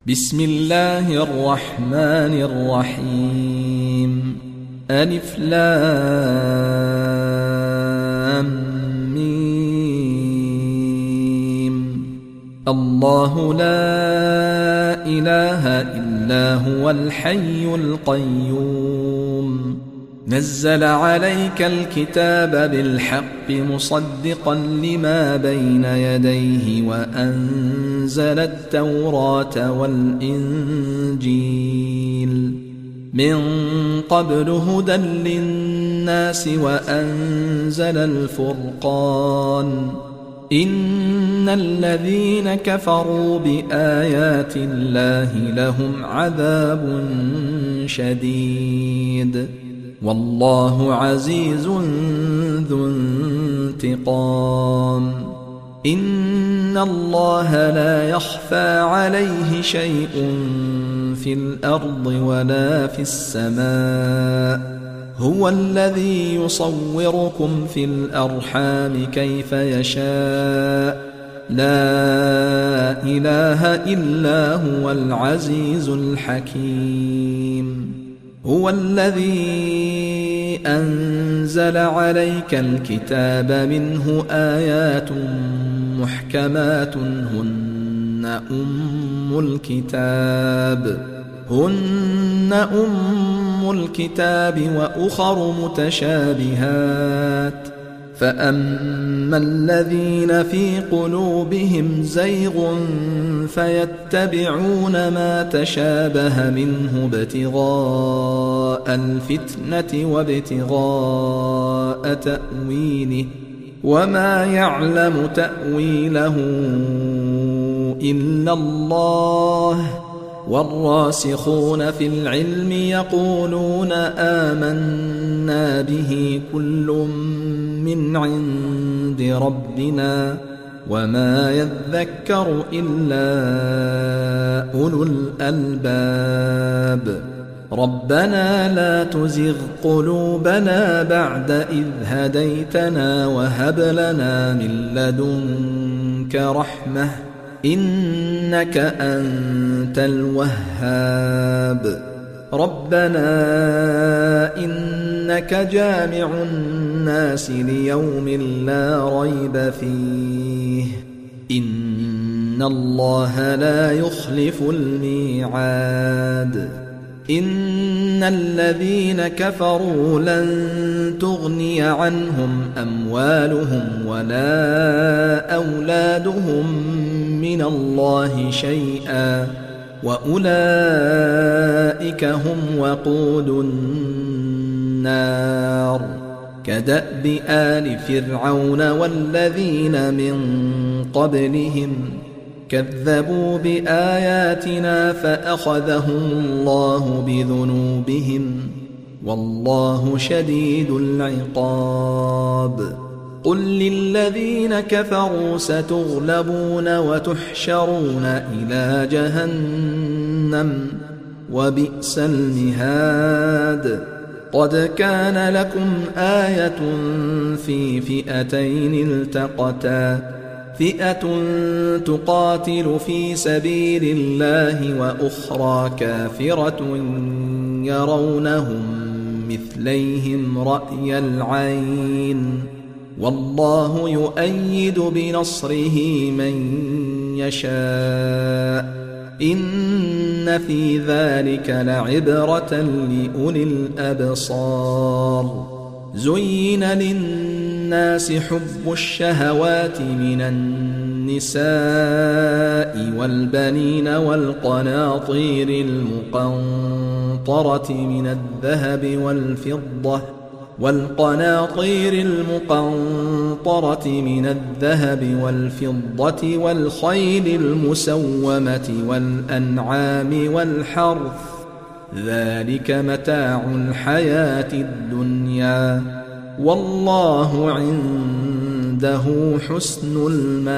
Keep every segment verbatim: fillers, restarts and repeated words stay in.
بسم الله الرحمن الرحيم. ألف لام ميم. الله لا إله إلا هو الحي القيوم. نزل عليك الكتاب بالحق مصدقا لما بين يديه وأنزل التوراة والإنجيل من قبل هدى للناس وأنزل الفرقان. إن الذين كفروا بآيات الله لهم عذاب شديد والله عزيز ذو انتقام. إن الله لا يخفى عليه شيء في الأرض ولا في السماء. هو الذي يصوركم في الأرحام كيف يشاء. لا إله إلا هو العزيز الحكيم. هو الذي أنزل عليك الكتاب منه آيات محكمات هن أم الكتاب هن أم الكتاب وأخر متشابهات. فأما الذين في قلوبهم زيغ فيتبعون ما تشابه منه ابتغاء الفتنة وابتغاء تأويله وما يعلم تأويله إلا الله. والراسخون في العلم يقولون آمنا به كل من عند ربنا وما يذكر إلا أولو الألباب. ربنا لا تزغ قلوبنا بعد إذ هديتنا وهب لنا من لدنك رحمة إنك أنت الوهاب. ربنا إنك جامع الناس ليوم لا ريب فيه إن الله لا يخلف الميعاد. إن الذين كفروا لن تغني عنهم أموالهم ولا أولادهم من الله شيئا وأولئك هم وقود النار. كدأب آل فرعون والذين من قبلهم كذبوا بآياتنا فأخذهم الله بذنوبهم والله شديد العقاب. قل للذين كفروا ستغلبون وتحشرون إلى جهنم وبئس المهاد. قد كان لكم آية في فئتين التقتا فئة تقاتل في سبيل الله وأخرى كافرة يرونهم مثليهم رأي العين والله يؤيد بنصره من يشاء. إن في ذلك لعبرة لأولي الأبصار. زين للناس حب الشهوات من النساء والبنين والقناطير المقنطرة من الذهب والفضة والقناطير المقنطرة من الذهب والفضة والخيل المسومة والأنعام والحرث ذلك متاع الحياة الدنيا والله عنده حسن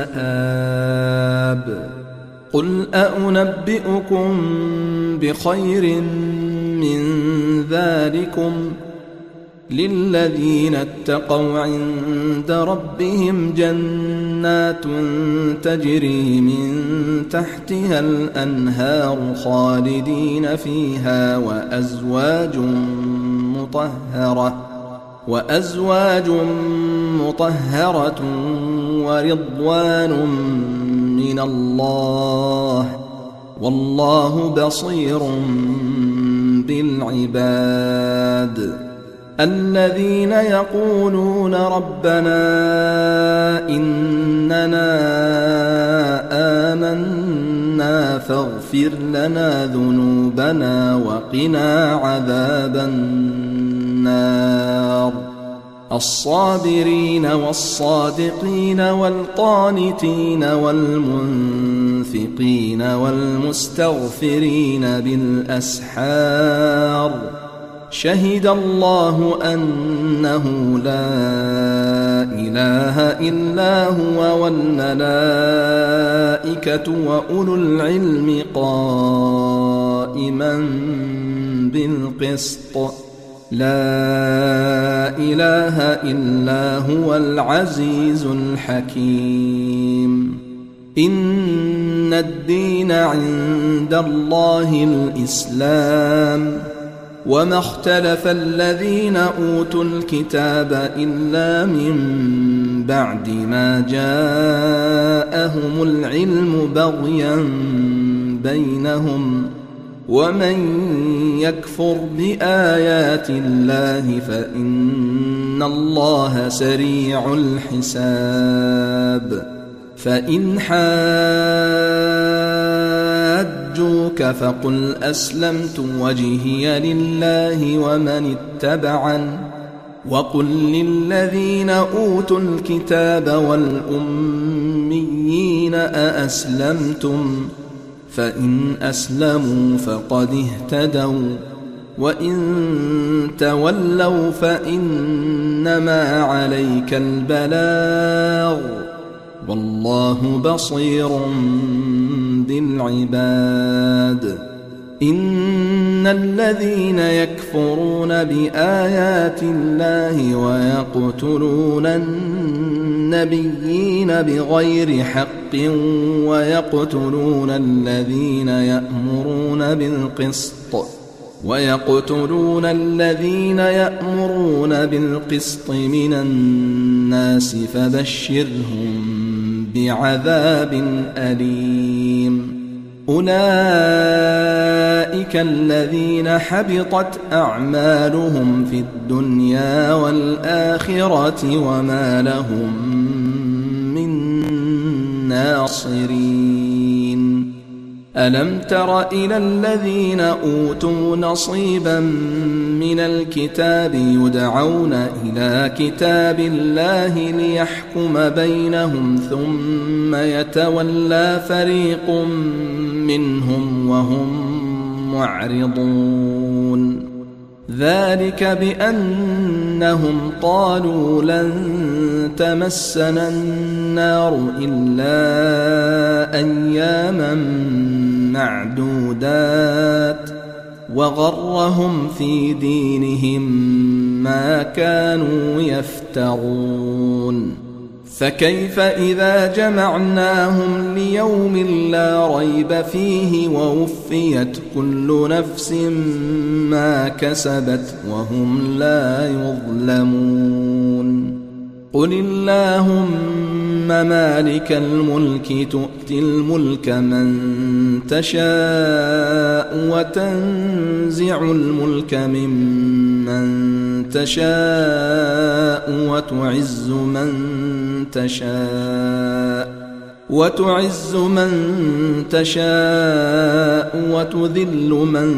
المآب. قل أنبئكم بخير من ذلكم للذين اتقوا عند ربهم جنات تجري من تحتها الأنهار خالدين فيها وأزواج مطهرة وأزواج مطهرة ورضوان من الله والله بصير بالعباد. الذين يقولون ربنا إننا آمنا فاغفر لنا ذنوبنا وقنا عذاب النار. الصابرين والصادقين والقانتين والمنفقين والمستغفرين بالأسحار شهد الله أنه لا إله إلا هو والملائكة وأولو العلم قائما بالقسط لا إله إلا هو العزيز الحكيم. إن الدين عند الله الإسلام وما اختلف الذين أوتوا الكتاب إلا من بعد ما جاءهم العلم بغيا بينهم ومن يكفر بآيات الله فإن الله سريع الحساب. فإن حاجوك فقل أسلمت وجهي لله ومن اتبعن وقل للذين أوتوا الكتاب والأميين أأسلمتم فإن أسلموا فقد اهتدوا وإن تولوا فإنما عليك البلاغ والله بصير بالعباد. إن الذين يكفرون بآيات الله ويقتلون النبيين بغير حق ويقتلون الذين يأمرون بالقسط ويقتلون الذين يأمرون بالقسط من الناس فبشرهم بعذاب أليم. أولئك الذين حبطت أعمالهم في الدنيا والآخرة وما لهم من ناصرين. ألم تر إلى الذين أوتوا نصيبا من الكتاب يدعون إلى كتاب الله ليحكم بينهم ثم يتولى فريق منهم وهم معرضون. ذلك بأنهم قالوا لن تمسنا النار إلا أياما معدودات وغرهم في دينهم ما كانوا يفترون. فكيف إذا جمعناهم ليوم لا ريب فيه ووفيت كل نفس ما كسبت وهم لا يظلمون. قل اللهم مالك الملك تؤتي الملك من تشاء وتنزع الملك ممن تشاء وتعز من تشاء وتعز من تشاء وتذل من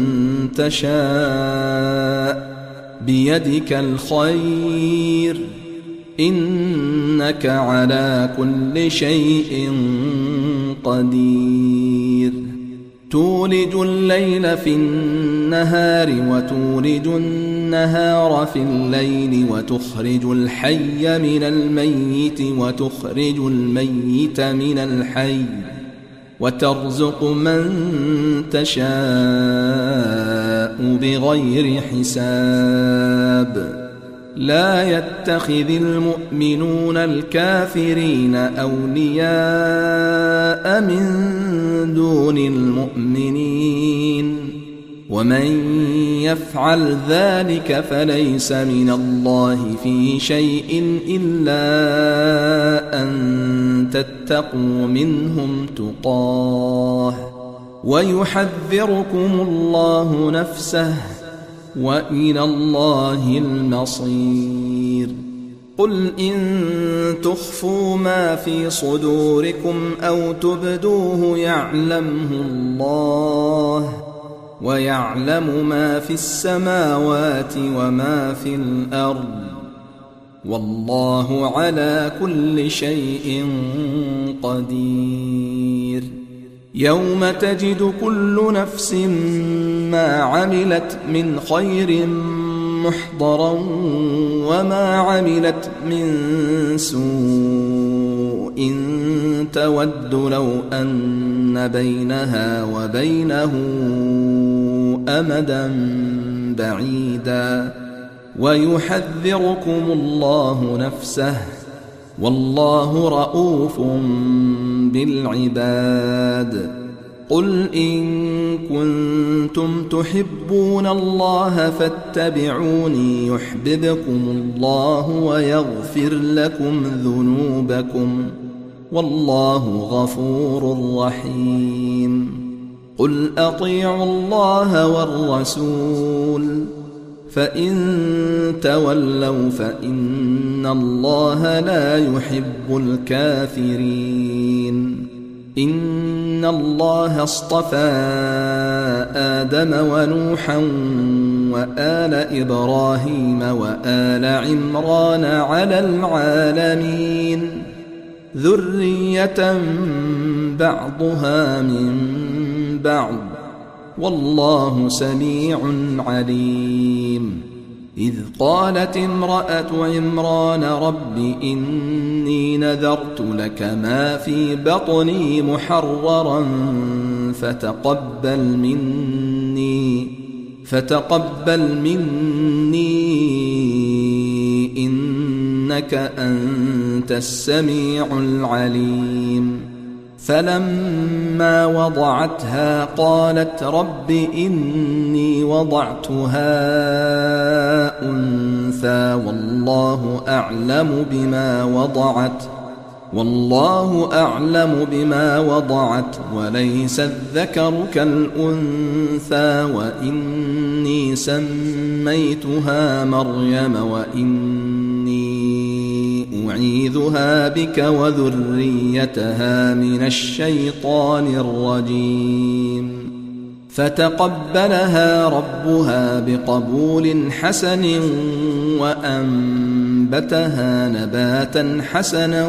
تشاء بيدك الخير إنك على كل شيء قدير. تولج الليل في النهار وتولج النهار في الليل وتخرج الحي من الميت وتخرج الميت من الحي وترزق من تشاء بغير حساب. لا يتخذ المؤمنون الكافرين أولياء من دون المؤمنين ومن يفعل ذلك فليس من الله في شيء إلا أن تتقوا منهم تقاه ويحذركم الله نفسه وإلى الله المصير. قل إن تخفوا ما في صدوركم أو تبدوه يعلمه الله ويعلم ما في السماوات وما في الأرض والله على كل شيء قدير. يوم تجد كل نفس ما عملت من خير محضرا وما عملت من سوء تود لو أن بينها وبينه أمدا بعيدا ويحذركم الله نفسه والله رؤوف بالعباد. قل إن كنتم تحبون الله فاتبعوني يحببكم الله ويغفر لكم ذنوبكم والله غفور رحيم. قل أطيعوا الله والرسول فإن تولوا فإن الله لا يحب الكافرين. إن الله اصطفى آدم ونوحا وآل إبراهيم وآل عمران على العالمين ذرية بعضها من بعض والله سميع عليم. إذ قالت امرأة عمران رب إني نذرت لك ما في بطني محررا فتقبل مني فتقبل مني إنك أنت السميع العليم. فلما وضعتها قالت رب إني وضعتها أنثى والله أعلم بما وضعت والله أعلم بما وضعت وليس الذكر كالأنثى وإني سميتها مريم وإني أعيذها بك وذريتها من الشيطان الرجيم. فتقبلها ربها بقبول حسن وأنبتها نباتا حسنا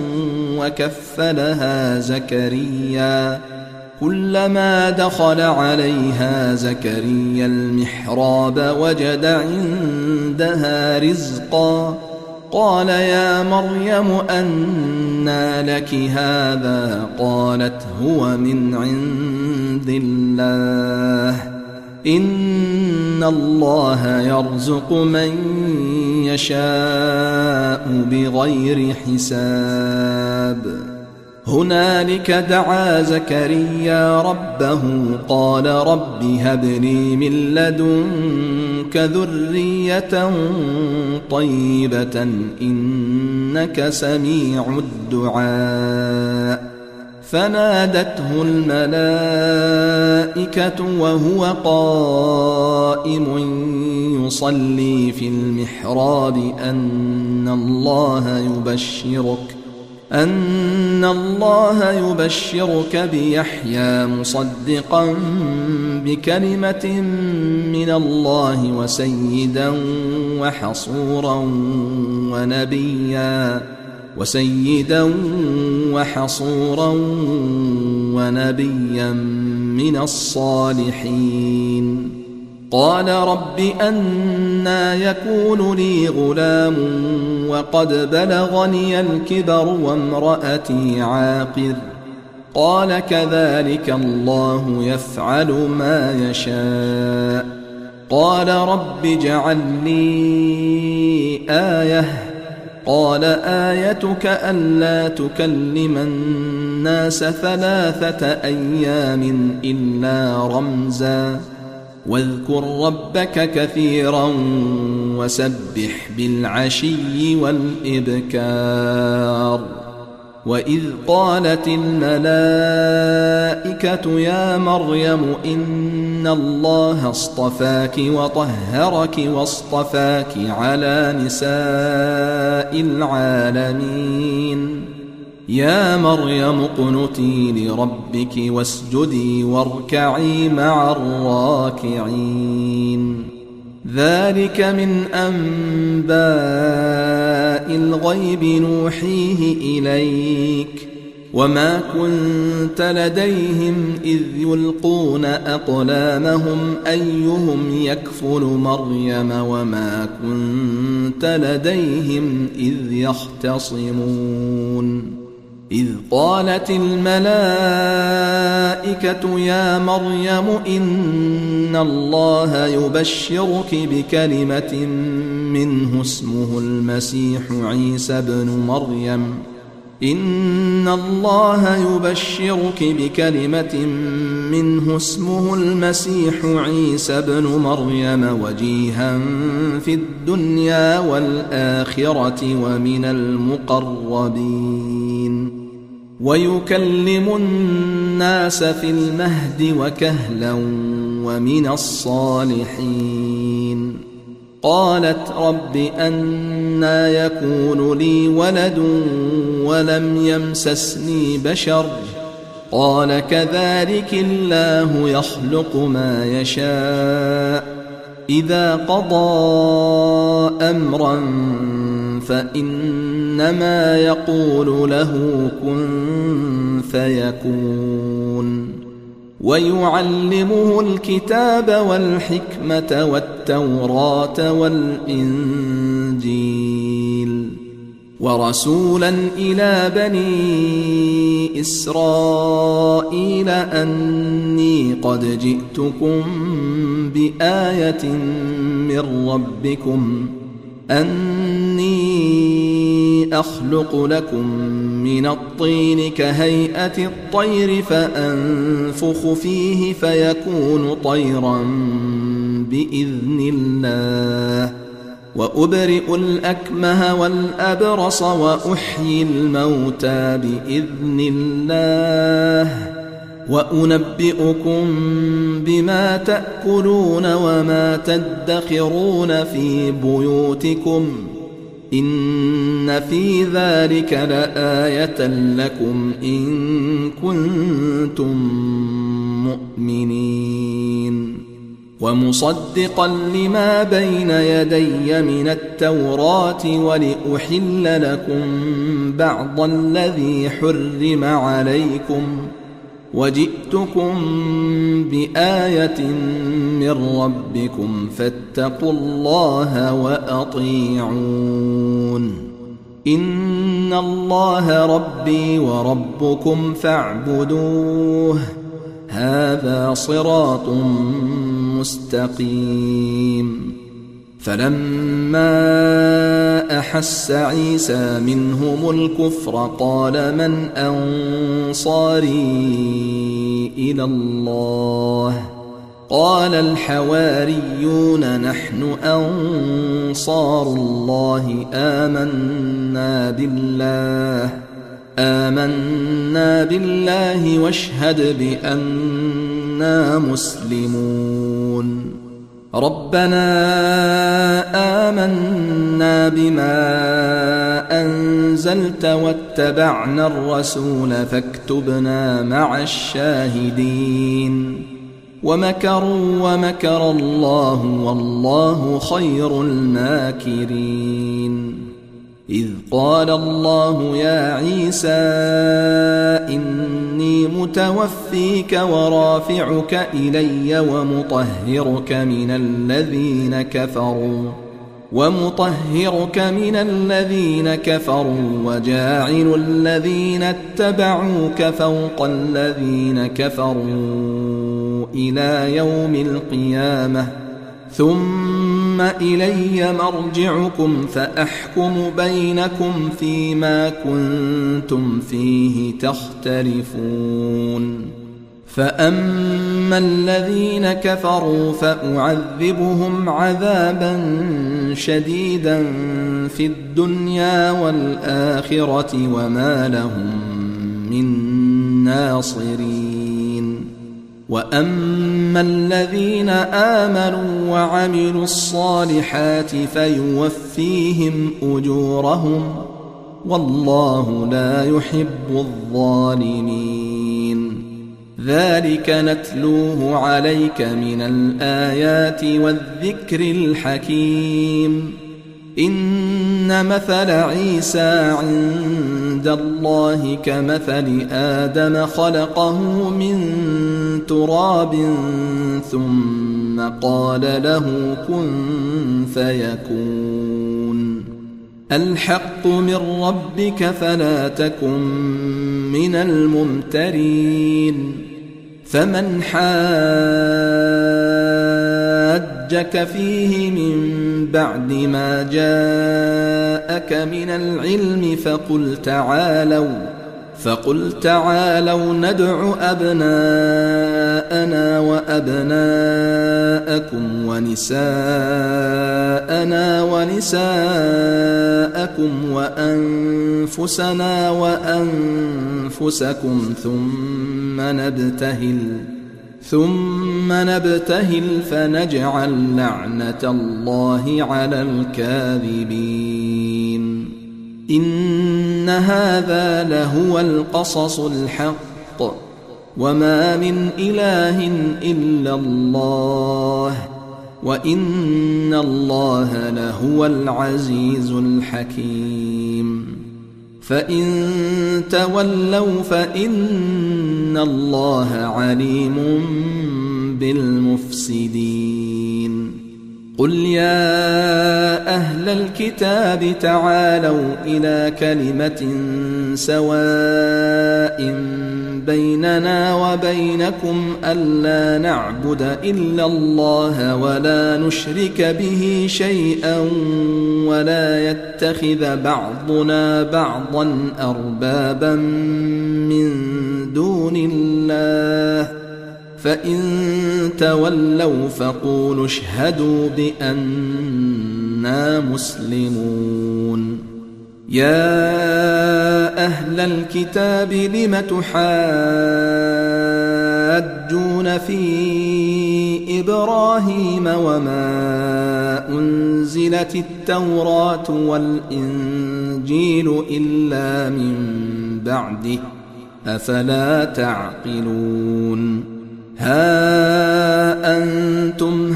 وكفلها زكريا كلما دخل عليها زكريا المحراب وجد عندها رزقا قال يا مريم أنى لك هذا قالت هو من عند الله إن الله يرزق من يشاء بغير حساب. هنالك دعا زكريا ربه قال رب هب لي من لدنك ذرية طيبة إنك سميع الدعاء. فنادته الملائكة وهو قائم يصلي في المحراب أن الله يبشرك أن الله يبشرك بيحيى مصدقا بكلمة من الله وسيدا وحصورا ونبيا وسيدا وحصورا ونبيا من الصالحين. قال رب أنى يكون لي غلام وقد بلغني الكبر وامرأتي عاقر قال كذلك الله يفعل ما يشاء قال رب اجعل لي آية قال آيتك ألا تكلم الناس ثلاثة أيام إلا رمزا واذكر ربك كثيرا وسبح بالعشي والإبكار وإذ قالت الملائكة يا مريم إن الله اصطفاك وطهرك واصطفاك على نساء العالمين يا مريم اقنتي لربك واسجدي واركعي مع الراكعين ذلك من أنباء الغيب نوحيه إليك وما كنت لديهم إذ يلقون أقلامهم أيهم يكفل مريم وما كنت لديهم إذ يختصمون إذ قالت الملائكة يا مريم إن الله يبشرك بكلمة منه اسمه المسيح عيسى بن مريم إن الله يبشرك بكلمة منه اسمه المسيح عيسى بن مريم وجيها في الدنيا والآخرة ومن المقربين ويكلم الناس في المهد وكهلا ومن الصالحين قالت رب أنى يكون لي ولد ولم يمسسني بشر قال كذلك الله يخلق ما يشاء إذا قضى أمرا فإنما يقول له كن فيكون ويعلمه الكتاب والحكمة والتوراة والإنجيل ورسولا إلى بني إسرائيل أني قد جئتكم بآية من ربكم أني أخلق لكم من الطين كهيئة الطير فأنفخ فيه فيكون طيرا بإذن الله وأبرئ الأكمه والأبرص وأحيي الموتى بإذن الله وأنبئكم بما تأكلون وما تدخرون في بيوتكم إن في ذلك لآية لكم إن كنتم مؤمنين ومصدقا لما بين يدي من التوراة ولأحل لكم بعض الذي حرم عليكم وجئتكم بآية من ربكم فاتقوا الله وأطيعون إن الله ربي وربكم فاعبدوه هذا صراط مستقيم فلما أحس عيسى منهم الكفر قال من أنصاري إلى الله قال الحواريون نحن أنصار الله آمنا بالله آمنا بالله واشهد بأننا مسلمون ربنا آمنا بما أنزلت واتبعنا الرسول فاكتبنا مع الشاهدين ومكروا ومكر الله والله خير الماكرين إذ قال الله يا عيسى إني متوفيك ورافعك إلي ومطهرك من الذين كفروا ومطهرك من الذين كفروا وجاعل الذين اتبعوك فوق الذين كفروا إلى يوم القيامة ثم إلي مرجعكم فأحكم بينكم فيما كنتم فيه تختلفون فأما الذين كفروا فأعذبهم عذابا شديدا في الدنيا والآخرة وما لهم من ناصرين وأما الذين آمنوا وعملوا الصالحات فيوفيهم أجورهم والله لا يحب الظالمين ذلك نتلوه عليك من الآيات والذكر الحكيم إن مثل عيسى عند الله كمثل آدم خلقه من تراب ثم قال له كن فيكون الحق من ربك فلا تكن من الممترين فمن حاجك فيه من بعد ما جاءك من العلم فقل تعالوا فقل تعالوا ندع أبناءنا وأبناءكم ونساءنا ونساءكم وأنفسنا وأنفسكم ثم نبتهل ثم نبتهل فنجعل لعنة الله على الكاذبين إن هذا لهو القصص الحق وما من إله إلا الله وإن الله لهو العزيز الحكيم فإن تولوا فإن الله عليم بالمفسدين قل يا أهل الكتاب تعالوا إلى كلمة سواء بيننا وبينكم ألا نعبد إلا الله ولا نشرك به شيئا ولا يتخذ بعضنا بعضا أربابا من دون الله فإن تولوا فقولوا اشهدوا بأننا مسلمون يا أهل الكتاب لم تحاجون في إبراهيم وما أنزلت التوراة والإنجيل إلا من بعده أفلا تعقلون ها أنتم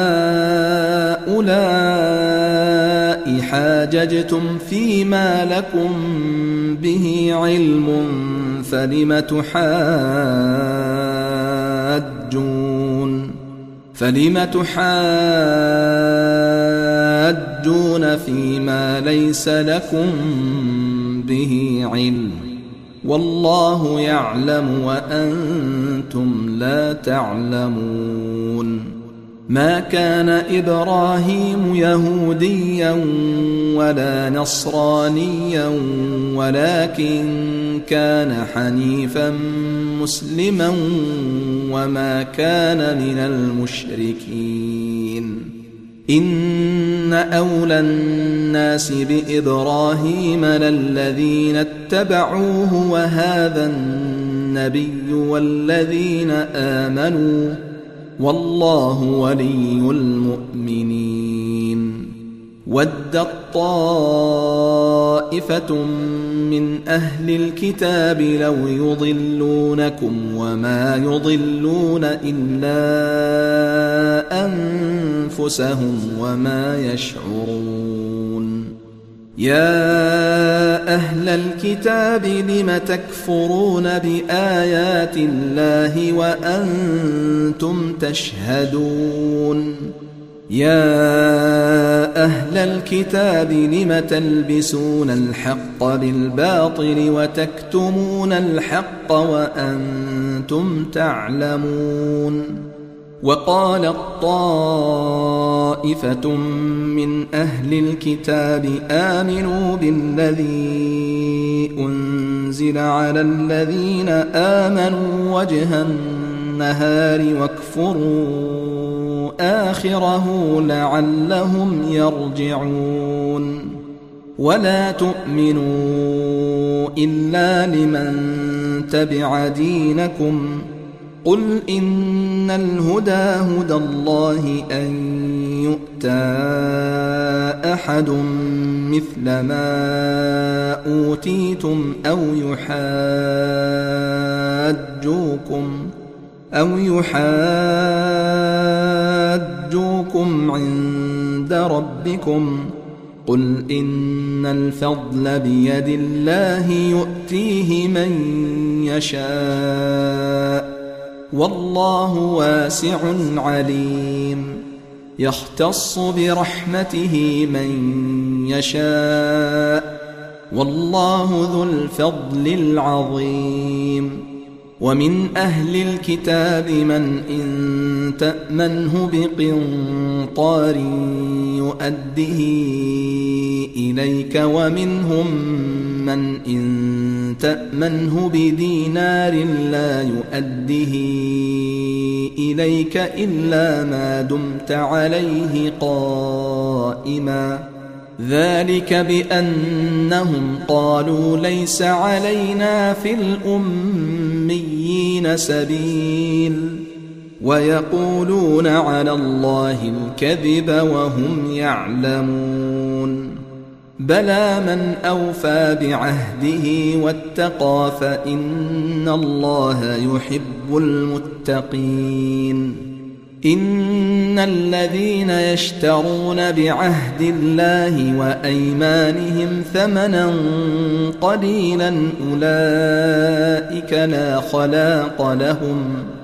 هؤلاء حاججتم فيما لكم به علم فلم تحاجون فلم تحاجون فيما ليس لكم به علم والله يعلم وأنتم لا تعلمون ما كان إبراهيم يهوديا ولا نصرانيا ولكن كان حنيفا مسلما وما كان من المشركين إن أولى الناس بإبراهيم للذين اتبعوه وهذا النبي والذين آمنوا والله ولي المؤمنين ودت طائفة من أهل الكتاب لو يضلونكم وما يضلون إلا أنفسهم وما يشعرون يا أهل الكتاب لم تكفرون بآيات الله وأنتم تشهدون يا أهل الكتاب لم تلبسون الحق بالباطل وتكتمون الحق وأنتم تعلمون وقالت طائفة من أهل الكتاب آمنوا بالذي أنزل على الذين آمنوا وجه النهار واكفروا آخره لعلهم يرجعون ولا تؤمنوا إلا لمن تبع دينكم قل إن الهدى هدى الله أن يؤتى أحد مثل ما أوتيتم أو يحاجوكم أو يحاجوكم عند ربكم قل إن الفضل بيد الله يؤتيه من يشاء والله واسع عليم يختص برحمته من يشاء والله ذو الفضل العظيم ومن أهل الكتاب من إن تأمنه بقنطار يؤده إليك ومنهم من إن تأمنه بدينار لا يؤده إليك إلا ما دمت عليه قائما ذلك بأنهم قالوا ليس علينا في الأميين سبيل ويقولون على الله الكذب وهم يعلمون بلى من أوفى بعهده واتقى فإن الله يحب المتقين إن الذين يشترون بعهد الله وأيمانهم ثمنا قليلا أولئك لا خلاق لهم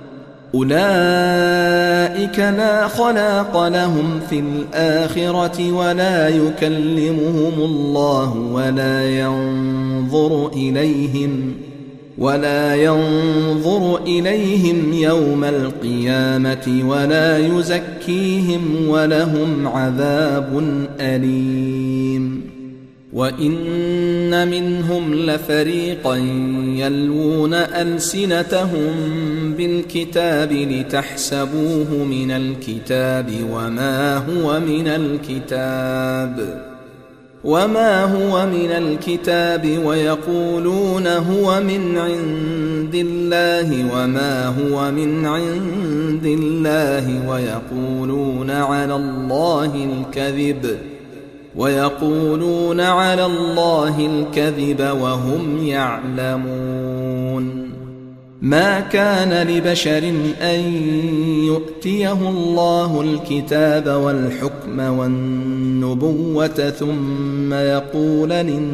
أولئك لا خلاق لهم في الآخرة ولا يكلمهم الله ولا ينظر إليهم ولا ينظر إليهم يوم القيامة ولا يزكيهم ولهم عذاب أليم وإن منهم لفريقا يلوون ألسنتهم بالكتاب لتحسبوه من الكتاب وما هو من الكتاب وما هو من الكتاب ويقولون هو من عند الله وما هو من عند الله ويقولون على الله الكذب ويقولون على الله الكذب وهم يعلمون ما كان لبشر أن يؤتيه الله الكتاب والحكم والنبوة ثم يقول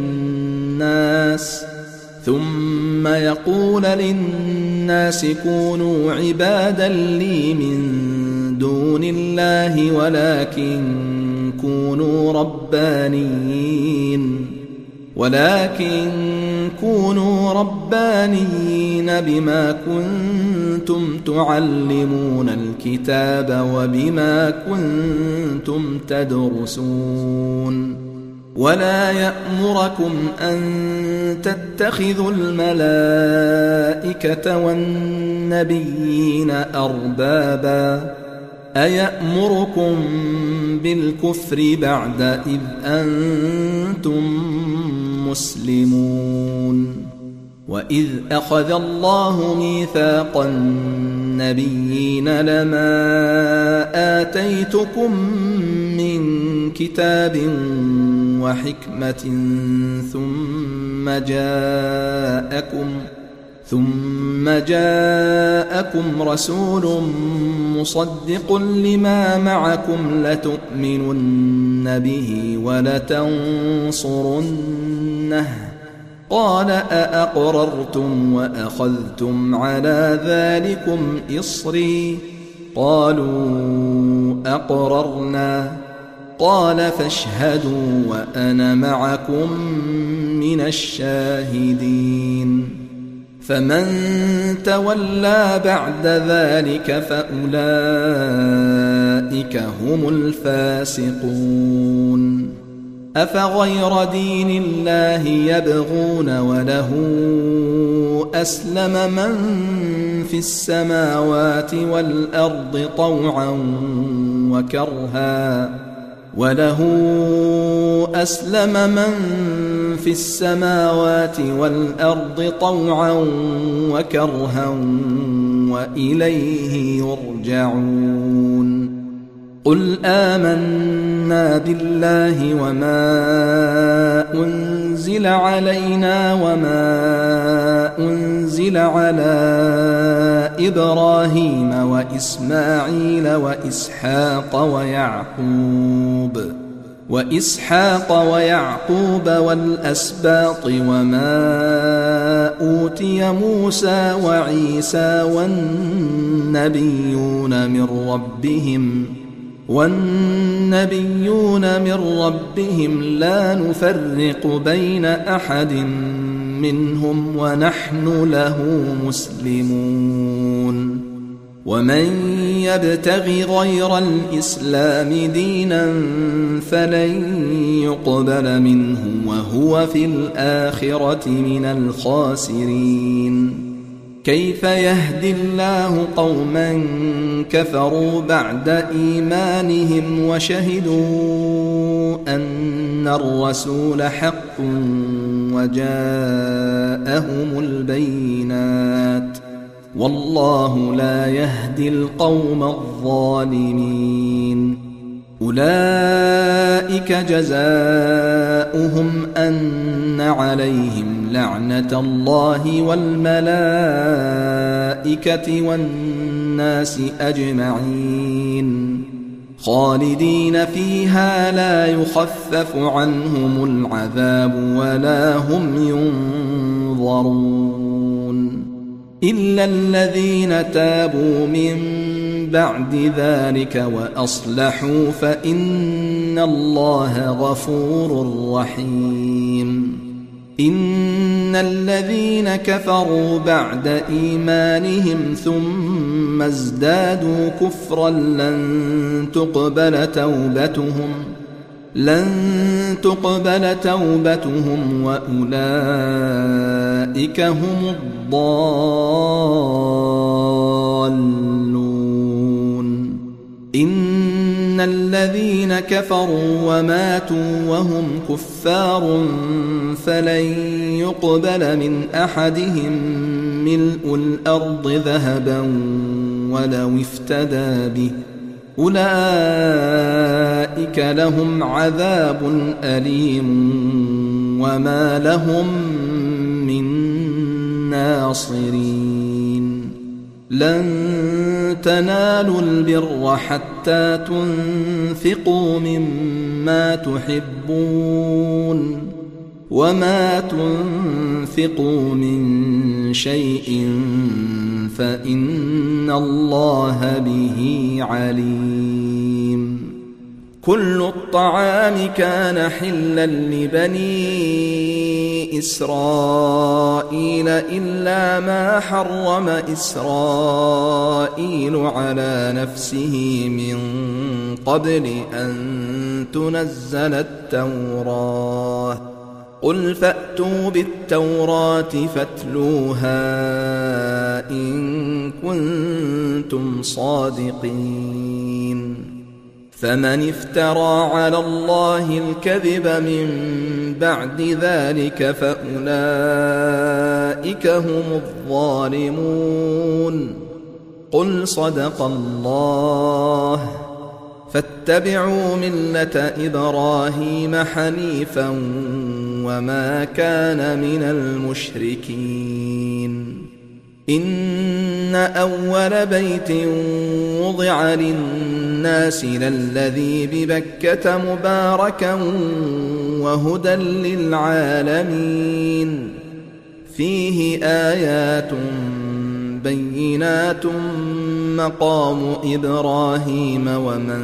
للناس ثم يقول للناس كونوا عبادا لي من دون الله ولكن كونوا ربانيين ولكن كونوا ربانيين بما كنتم تعلمون الكتاب وبما كنتم تدرسون ولا يأمركم أن تتخذوا الملائكة والنبيين أربابا أيأمركم بالكفر بعد إذ أنتم مسلمون وإذ أخذ الله ميثاق النبيين لما آتيتكم من كتاب وحكمة ثم جاءكم ثم جاءكم رسول مصدق لما معكم لتؤمنن به ولتنصرنه قال أأقررتم وأخذتم على ذلكم إصري قالوا أقررنا قال فاشهدوا وأنا معكم من الشاهدين فمن تولى بعد ذلك فأولئك هم الفاسقون أفغير دين الله يبغون وله أسلم من في السماوات والأرض طوعا وكرها وله أسلم من في السماوات والأرض طوعا وكرها وإليه يرجعون قل آمنا بالله وما أنزل علينا وما أنزل على إبراهيم وإسماعيل وإسحاق ويعقوب وإسحاق ويعقوب والأسباط وما أوتي موسى وعيسى والنبيون من ربهم والنبيون من ربهم لا نفرق بين أحد منهم ونحن له مسلمون ومن يبتغ غير الإسلام دينا فلن يقبل منه وهو في الآخرة من الخاسرين كيف يهدي الله قوما كفروا بعد إيمانهم وشهدوا أن الرسول حق وجاءهم البينات والله لا يهدي القوم الظالمين أولئك جزاؤهم أن عليهم لعنة الله والملائكة والناس أجمعين خالدين فيها لا يخفف عنهم العذاب ولا هم ينظرون إلا الذين تابوا من بعد ذلك وأصلحوا فإن الله غفور رحيم إن الذين كفروا بعد إيمانهم ثم ازدادوا كفرا لن تقبل توبتهم لن تقبل توبتهم وأولئك هم الضالون إن الذين كفروا وماتوا وهم كفار فلن يقبل من أحدهم ملء الأرض ذهبا ولو افتدى به أولئك لهم عذاب أليم وما لهم من ناصرين لن تنالوا البر حتى تنفقوا مما تحبون وما تنفقوا من شيء فإن الله به عليم كل الطعام كان حلا لبني إسرائيل إلا ما حرم إسرائيل على نفسه من قبل أن تنزل التوراة قل فأتوا بالتوراة فاتلوها إن كنتم صادقين فمن افترى على الله الكذب من بعد ذلك فأولئك هم الظالمون قل صدق الله فاتبعوا ملة إبراهيم حنيفا وما كان من المشركين إن أول بيت وضع للناس للذي ببكة مباركا وهدى للعالمين فيه آيات بينات مقام إبراهيم ومن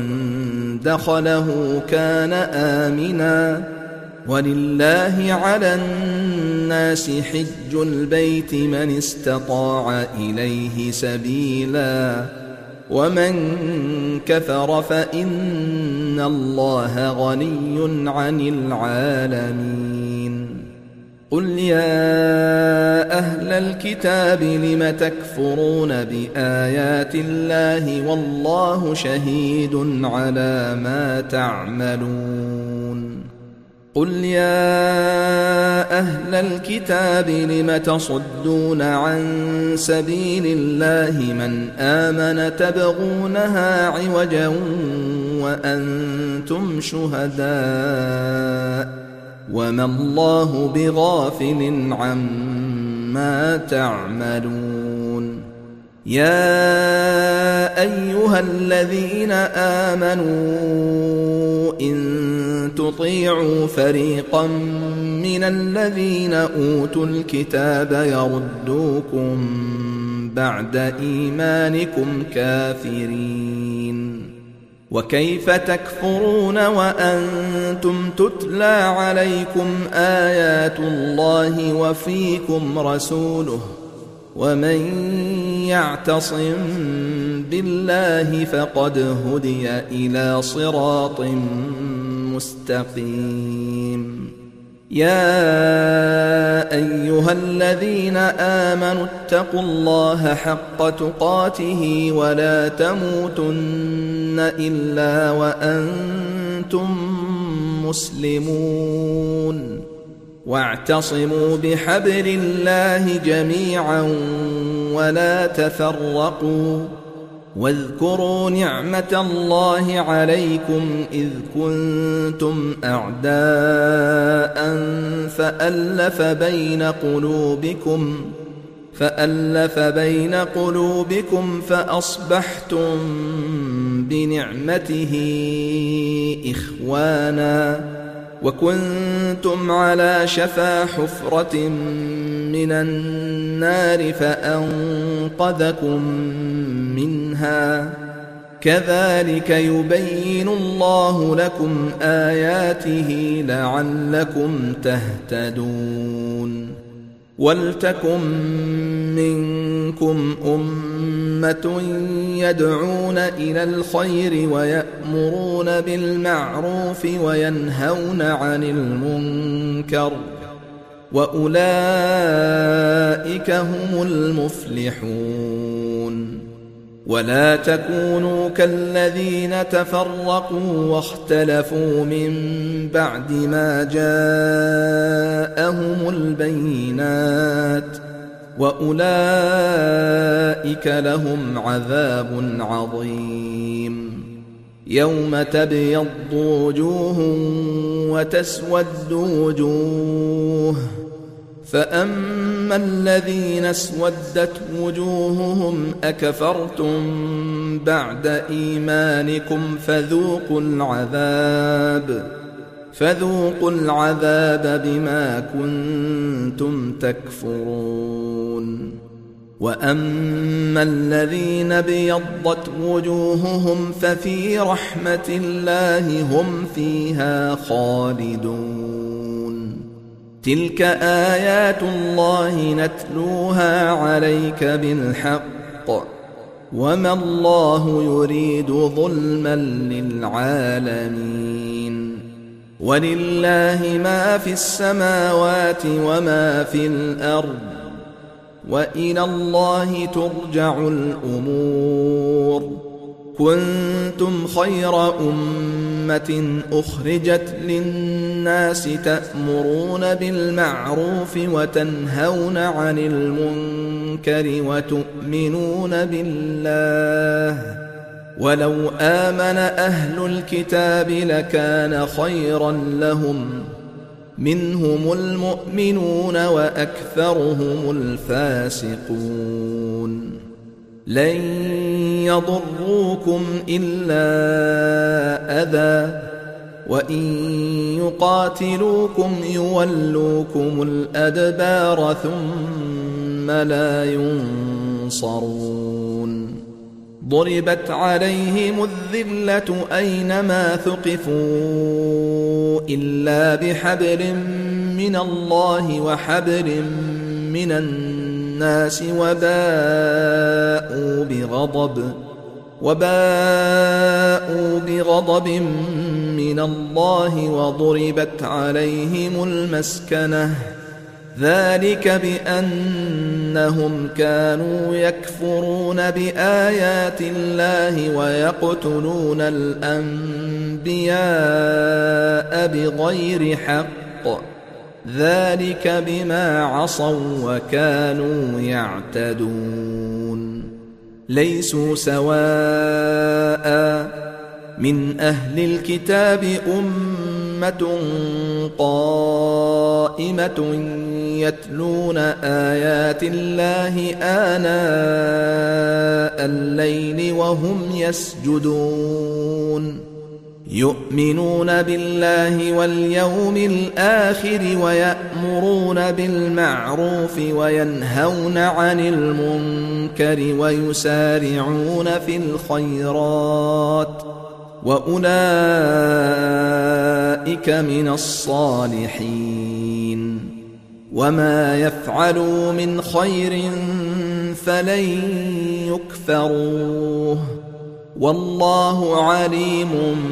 دخله كان آمنا ولله على الناس للناس حج البيت من استطاع إليه سبيلا ومن كفر فإن الله غني عن العالمين قل يا أهل الكتاب لم تكفرون بآيات الله والله شهيد على ما تعملون قل يا أهل الكتاب لم تصدون عن سبيل الله من آمن تبغونها عوجا وأنتم شهداء وما الله بغافل عما تعملون يا أيها الذين آمنوا إن تطيعوا فريقا من الذين أوتوا الكتاب يردوكم بعد إيمانكم كافرين وكيف تكفرون وأنتم تتلى عليكم آيات الله وفيكم رسوله ومن يعتصم بالله فقد هدي إلى صراط مستقيم يا أيها الذين آمنوا اتقوا الله حق تقاته ولا تموتن إلا وأنتم مسلمون واعتصموا بحبل الله جميعا ولا تفرقوا واذكروا نعمة الله عليكم إذ كنتم أعداء فألف بين قلوبكم فألف بين قلوبكم فأصبحتم بنعمته إخوانا وكنتم على شفا حفرة من النار فأنقذكم منها كذلك يبين الله لكم آياته لعلكم تهتدون ولتكن منكم أمة يدعون إلى الخير ويأمرون بالمعروف وينهون عن المنكر وأولئك هم المفلحون ولا تكونوا كالذين تفرقوا واختلفوا من بعد ما جاءهم البينات وأولئك لهم عذاب عظيم يوم تبيض وجوه وتسود وجوه فأما الذين اسودت وجوههم أكفرتم بعد إيمانكم فذوقوا العذاب فذوقوا العذاب بما كنتم تكفرون وأما الذين ابيضت وجوههم ففي رحمة الله هم فيها خالدون تلك آيات الله نتلوها عليك بالحق وما الله يريد ظلما للعالمين ولله ما في السماوات وما في الأرض وإلى الله ترجع الأمور كنتم خير أمة أخرجت للناس تأمرون بالمعروف وتنهون عن المنكر وتؤمنون بالله ولو آمن أهل الكتاب لكان خيرا لهم منهم المؤمنون وأكثرهم الفاسقون لن يضروكم إلا أذى وإن يقاتلوكم يولوكم الأدبار ثم لا ينصرون ضربت عليهم الذلة أينما ثقفوا إلا بحبل من من الله وحبر من الناس وباءوا بغضب وباءوا بغضب من الله وضربت عليهم المسكنة ذلك بأنهم كانوا يكفرون بآيات الله ويقتلون الأنبياء بغير حق ذلك بما عصوا وكانوا يعتدون ليسوا سواء من أهل الكتاب أمة قائمة يتلون آيات الله آناء الليل وهم يسجدون يؤمنون بالله واليوم الآخر ويأمرون بالمعروف وينهون عن المنكر ويسارعون في الخيرات وأولئك من الصالحين وما يفعلوا من خير فلن يكفروه والله عليم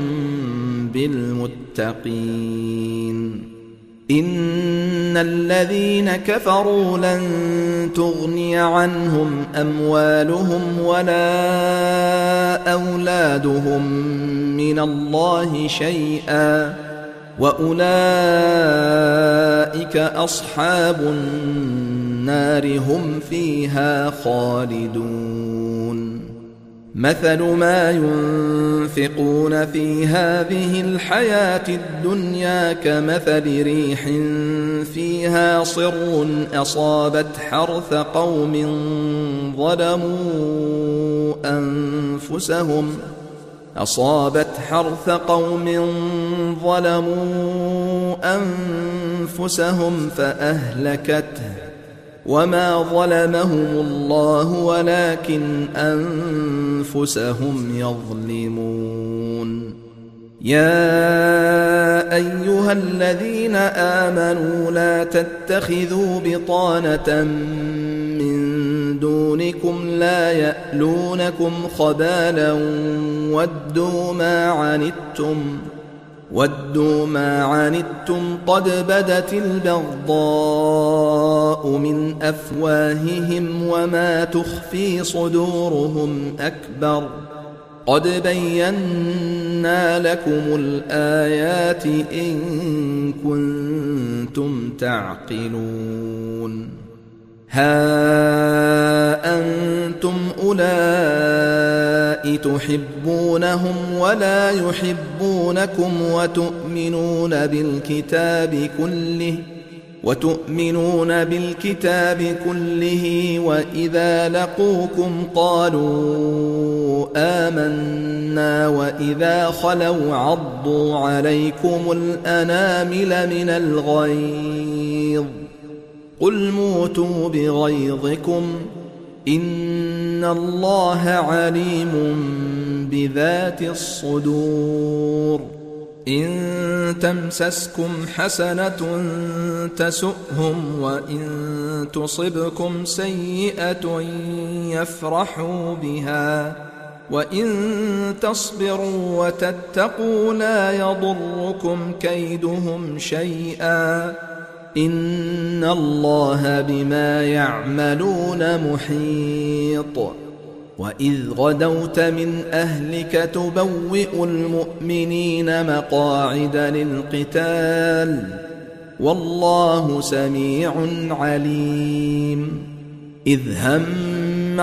بالمتقين إن الذين كفروا لن تغني عنهم أموالهم ولا أولادهم من الله شيئا وأولئك أصحاب النار هم فيها خالدون مثل ما ينفقون في هذه الحياة الدنيا كمثل ريح فيها صر أصابت حرث قوم ظلموا أنفسهم أصابت حرث قوم ظلموا أنفسهم فأهلكته وما ظلمهم الله ولكن أنفسهم يظلمون يا أيها الذين آمنوا لا تتخذوا بطانة من دونكم لا يألونكم خبالا ودوا ما عنتم ودوا ما عنتم قد بدت البغضاء من أفواههم وما تخفي صدورهم أكبر قد بينا لكم الآيات إن كنتم تعقلون ها أنتم أولئك تحبونهم ولا يحبونكم وتؤمنون بالكتاب كله وتؤمنون بالكتاب كله وإذا لقوكم قالوا آمنا وإذا خلوا عضوا عليكم الأنامل من الغيظ قل موتوا بغيظكم إن الله عليم بذات الصدور إن تمسسكم حسنة تسؤهم وإن تصبكم سيئة يفرحوا بها وإن تصبروا وتتقوا لا يضركم كيدهم شيئا إن الله بما يعملون محيط وإذ غدوت من أهلك تبوئ المؤمنين مقاعد للقتال والله سميع عليم إذ هم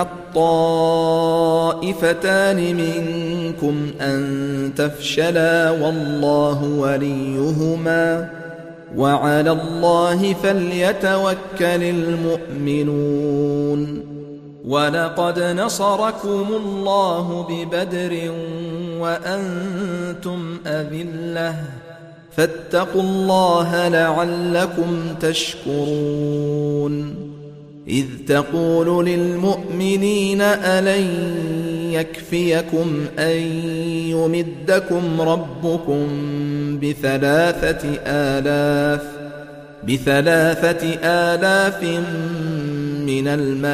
الطائفتان منكم أن تفشلا والله وليهما وعلى الله فليتوكل المؤمنون ولقد نصركم الله ببدر وأنتم أذلة فاتقوا الله لعلكم تشكرون إذ تقول للمؤمنين ألن يكفيكم أن يمدكم ربكم بثلاثة آلاف بثلاثة آلاف من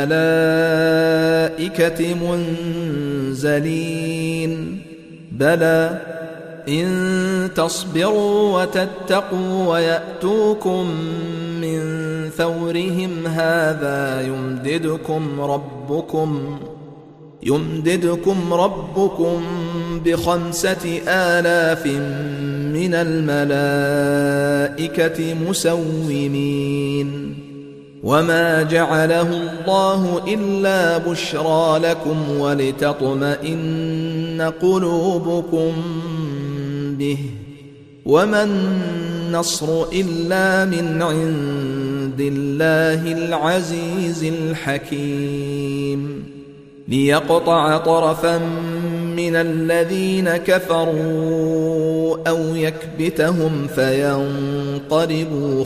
الملائكة منزلين بلى إن تصبروا وتتقوا ويأتوكم من فورهم هذا يمددكم ربكم يمددكم ربكم بخمسة آلاف من الملائكة مسومين وما جعله الله إلا بشرى لكم ولتطمئن قلوبكم به وما النصر إلا من عند الله العزيز الحكيم ليقطع طرفا من الذين كفروا أو يكبتهم فينقلبوا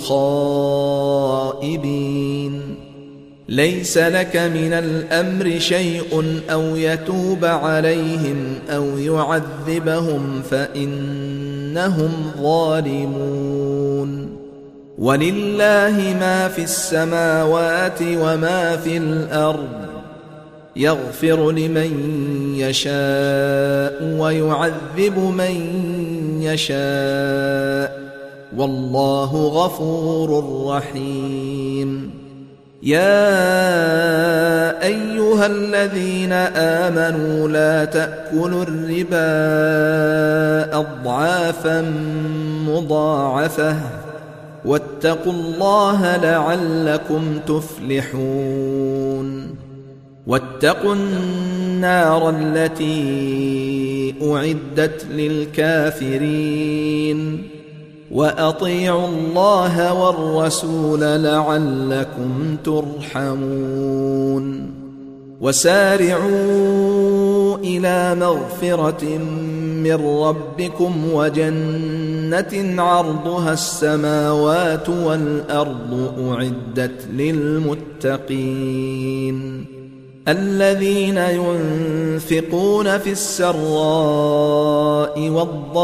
خائبين ليس لك من الأمر شيء أو يتوب عليهم أو يعذبهم فإنهم ظالمون ولله ما في السماوات وما في الأرض يغفر لمن يشاء ويعذب من يشاء والله غفور رحيم يا أيها الذين آمنوا لا تأكلوا الربا أضعافا مضاعفة واتقوا الله لعلكم تفلحون واتقوا النار التي أعدت للكافرين وأطيعوا الله والرسول لعلكم ترحمون وسارعوا إلى مغفرة من ربكم وجنة عرضها السماوات والأرض أعدت للمتقين الذين ينفقون في السراء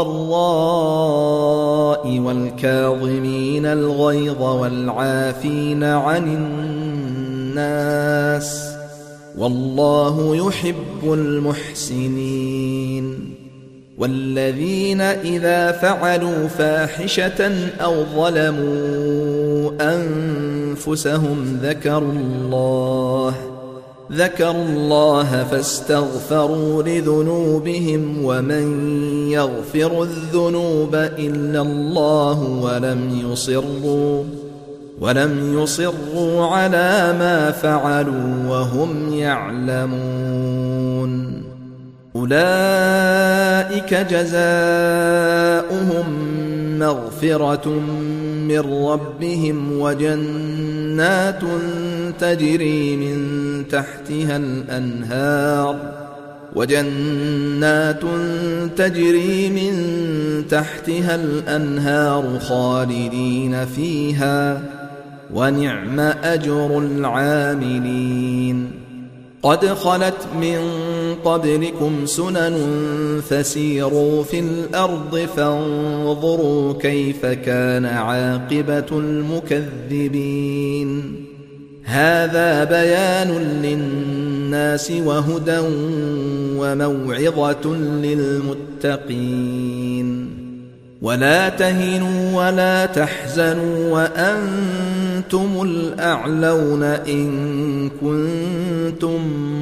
والضراء والكاظمين الغيظ والعافين عن الناس والله يحب المحسنين والذين إذا فعلوا فاحشة أو ظلموا أنفسهم ذكروا الله ذكروا الله فاستغفروا لذنوبهم ومن يغفر الذنوب إلا الله ولم يصروا ولم يصروا على ما فعلوا وهم يعلمون أولئك جزاؤهم مغفرة من ربهم وجنات تجري من تحتها الأنهار وجنات تجري من تحتها الأنهار خالدين فيها ونعم أجر العاملين قد خلت من قبلكم سنن فسيروا في الأرض فانظروا كيف كان عاقبة المكذبين هذا بيان للناس وهدى وموعظة للمتقين ولا تهنوا ولا تحزنوا وأنتم الأعلون إن كنتم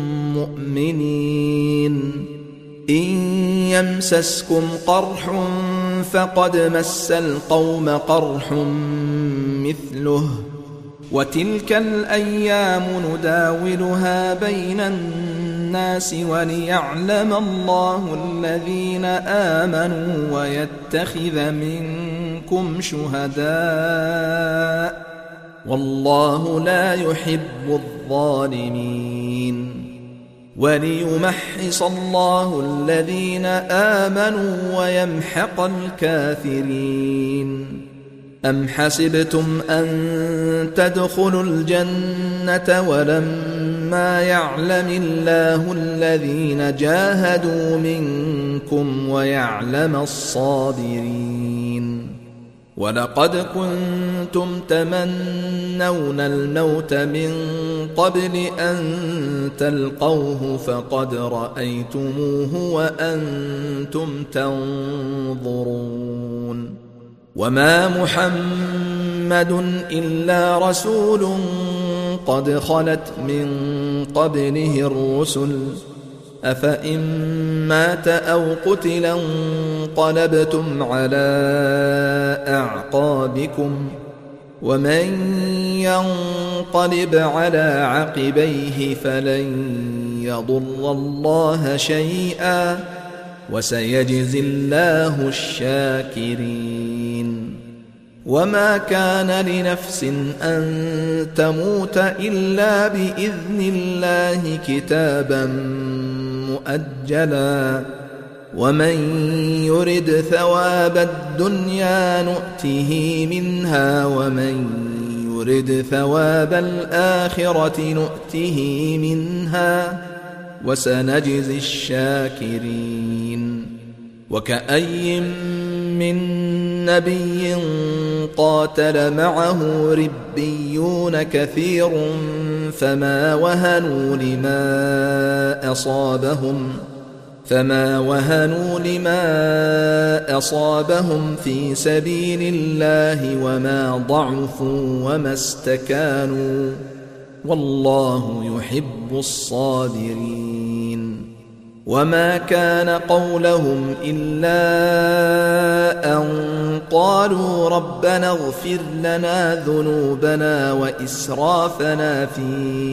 مؤمنين إن يمسسكم قرح فقد مس القوم قرح مثله وتلك الأيام نداولها بين الناس وليعلم الله الذين آمنوا ويتخذ منكم شهداء والله لا يحب الظالمين وليمحص الله الذين آمنوا ويمحق الكافرين أم حسبتم أن تدخلوا الجنة ولما يعلم الله الذين جاهدوا منكم ويعلم الصابرين ولقد كنتم تمنون الموت من قبل أن تلقوه فقد رأيتموه وأنتم تنظرون وما محمد إلا رسول قد خلت من قبله الرسل أفإن مات أو قتل انقلبتم على أعقابكم ومن ينقلب على عقبيه فلن يضر الله شيئا وسيجزي الله الشاكرين وما كان لنفس أن تموت إلا بإذن الله كتابا مؤجلا ومن يرد ثواب الدنيا نؤته منها ومن يرد ثواب الآخرة نؤته منها وسنجزي الشاكرين وكأي من نبي قاتل معه ربيون كثير فما وهنوا لما أصابهم فما وهنوا لما أصابهم في سبيل الله وما ضعفوا وما استكانوا والله يحب الصابرين وما كان قولهم إلا أن قالوا ربنا اغفر لنا ذنوبنا وإسرافنا في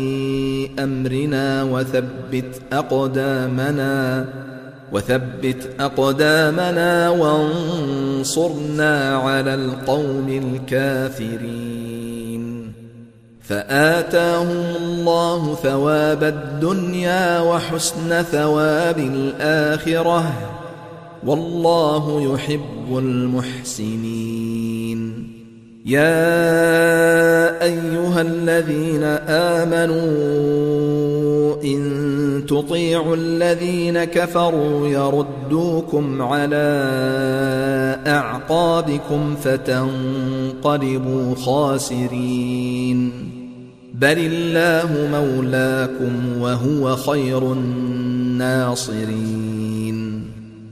أمرنا وثبت أقدامنا وثبت أقدامنا وانصرنا على القوم الكافرين فآتاهم الله ثواب الدنيا وحسن ثواب الآخرة والله يحب المحسنين يا أيها الذين آمنوا إن تطيعوا الذين كفروا يردوكم على أعقابكم فتنقلبوا خاسرين بل الله مولاكم وهو خير الناصرين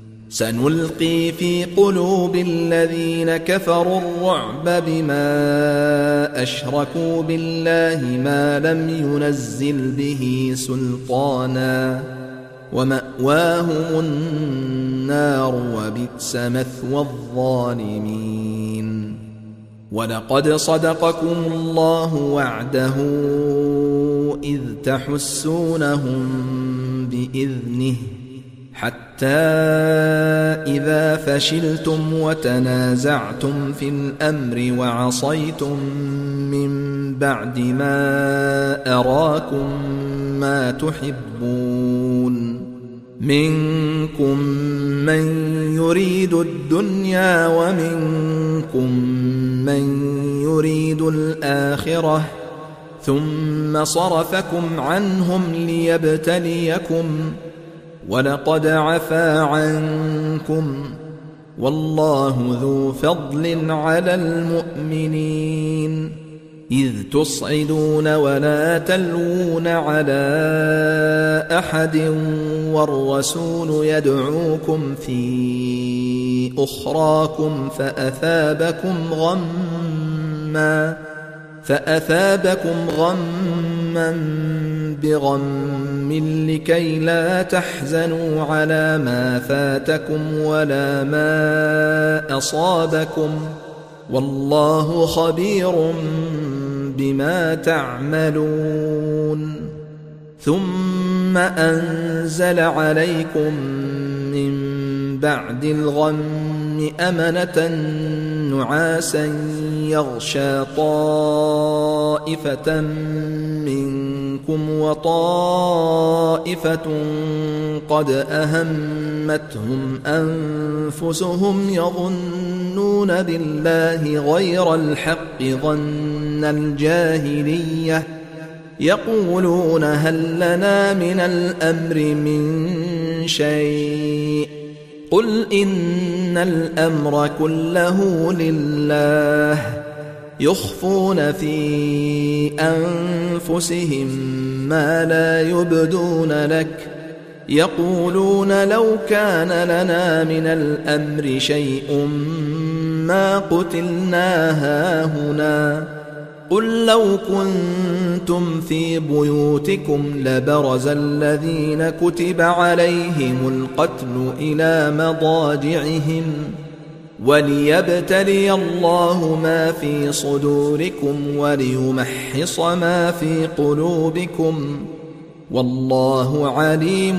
سنلقي في قلوب الذين كفروا الرعب بما أشركوا بالله ما لم ينزل به سلطانا ومأواهم النار وبئس مثوى الظالمين ولقد صدقكم الله وعده إذ تحسونهم بإذنه حتى إذا فشلتم وتنازعتم في الأمر وعصيتم من بعد ما أراكم ما تحبون منكم من يريد الدنيا ومنكم من يريد الآخرة ثم صرفكم عنهم ليبتليكم ولقد عفا عنكم والله ذو فضل على المؤمنين إذ تصعدون ولا تلوون على أحد والرسول يدعوكم في أخراكم فأثابكم غمّا فأثابكم غمّا بغم لكي لا تحزنوا على ما فاتكم ولا ما أصابكم والله خبير بما تعملون ثم أنزل عليكم من بعد الغم أمنة نعاسا يغشى طائفة منكم وطائفة قد أهمتهم أنفسهم يظنون بالله غير الحق ظن الجاهلية يقولون هل لنا من الأمر من شيء قل إن الأمر كله لله يخفون في أنفسهم ما لا يبدون لك يقولون لو كان لنا من الأمر شيء ما قتلنا هاهنا قل لو كنتم في بيوتكم لبرز الذين كتب عليهم القتل إلى مضاجعهم وليبتلي الله ما في صدوركم وليمحص ما في قلوبكم والله عليم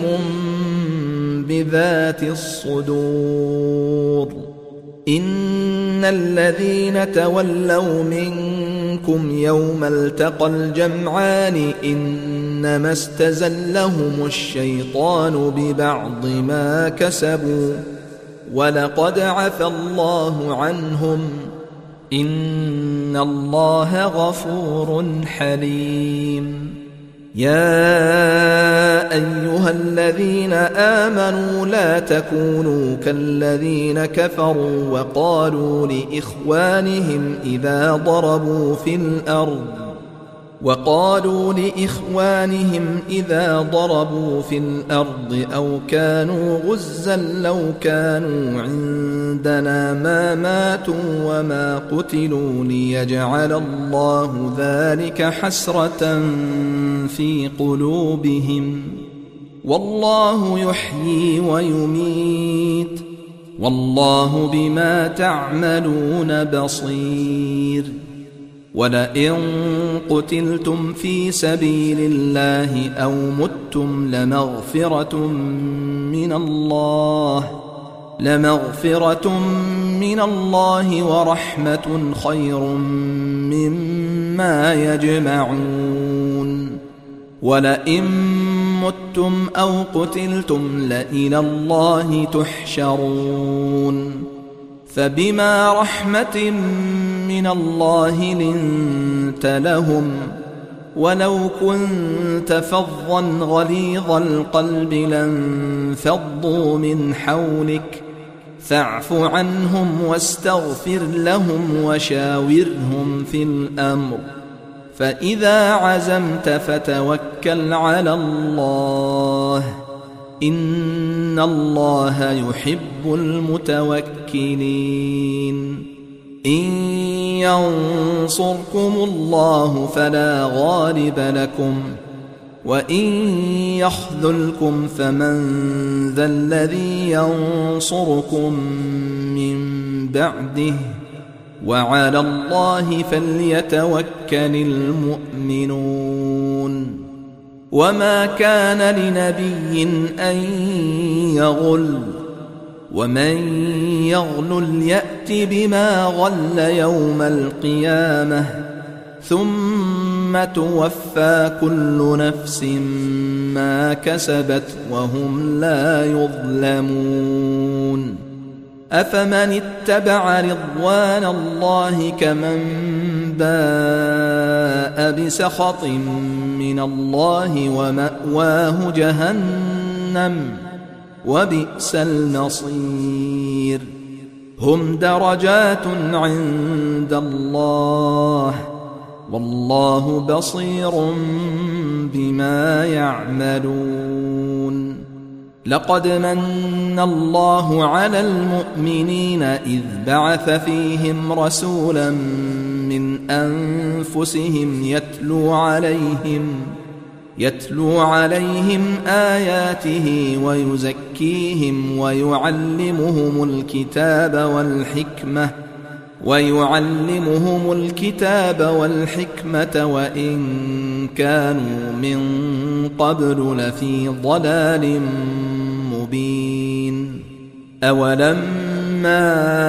بذات الصدور إن الذين تولوا منكم يوم التقى الجمعان إنما استزلهم الشيطان ببعض ما كسبوا ولقد عفى الله عنهم إن الله غفور حليم يا أيها الذين آمنوا لا تكونوا كالذين كفروا وقالوا لإخوانهم إذا ضربوا في الأرض وقالوا لإخوانهم إذا ضربوا في الأرض أو كانوا غزا لو كانوا عندنا ما ماتوا وما قتلوا ليجعل الله ذلك حسرة في قلوبهم والله يحيي ويميت والله بما تعملون بصير ولئن قتلتم في سبيل الله أو متم لمغفرة من الله لمغفرة من الله ورحمة خير مما يجمعون ولئن متم أو قتلتم لإلى الله تحشرون فبما رحمة من الله لنت لهم ولو كنت فظا غليظ القلب لانفضوا من حولك فاعف عنهم واستغفر لهم وشاورهم في الأمر فإذا عزمت فتوكل على الله إن الله يحب المتوكلين إن ينصركم الله فلا غالب لكم وإن يخذلكم فمن ذا الذي ينصركم من بعده وعلى الله فليتوكل المؤمنون وما كان لنبي أن يغل ومن يغل يأت بما غل يوم القيامة ثم توفى كل نفس ما كسبت وهم لا يظلمون أفمن اتبع رضوان الله كمن باء بسخط من الله ومأواه جهنم وبئس المصير هم درجات عند الله والله بصير بما يعملون لقد من الله على المؤمنين إذ بعث فيهم رسولا من أنفسهم يتلو عليهم يتلو عليهم آياته ويزكيهم ويعلمهم الكتاب والحكمة ويعلمهم الكتاب والحكمة وإن كانوا من قبل لفي ضلال مبين أولما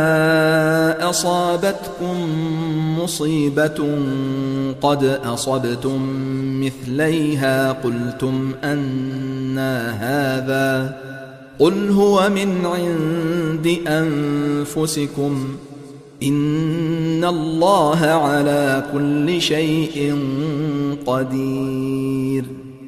أصابتكم مصيبة قد أصبتم مثليها قلتم أنى هذا قل هو من عند أنفسكم إن الله على كل شيء قدير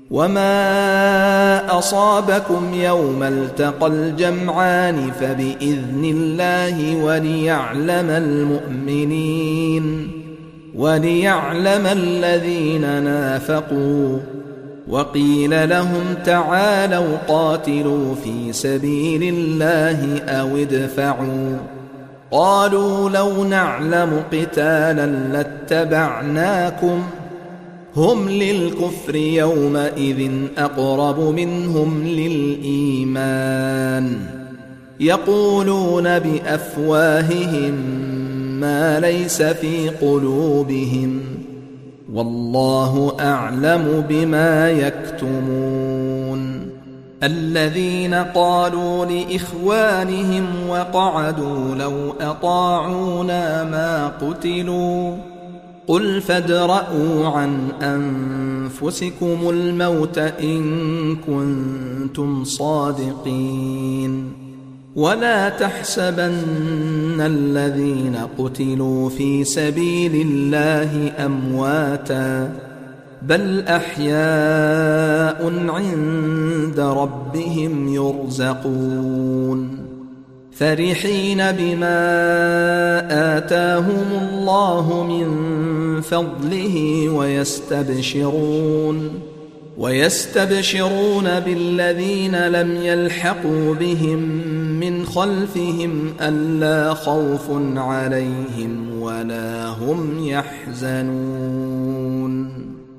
وما أصابكم يوم التقى الجمعان فبإذن الله وليعلم المؤمنين وليعلم الذين نافقوا. وقيل لهم تعالوا قاتلوا في سبيل الله أو ادفعوا. قالوا لو نعلم قتالا لاتبعناكم هم للكفر يومئذ أقرب منهم للإيمان يقولون بأفواههم ما ليس في قلوبهم والله أعلم بما يكتمون. الذين قالوا لإخوانهم وقعدوا لو أطاعونا ما قتلوا قل فادرءوا عن أنفسكم الموت إن كنتم صادقين. ولا تحسبن الذين قتلوا في سبيل الله أمواتا بل أحياء عند ربهم يرزقون فرحين بما آتاهم الله من فضله ويستبشرون ويستبشرون بالذين لم يلحقوا بهم من خلفهم ألا خوف عليهم ولا هم يحزنون.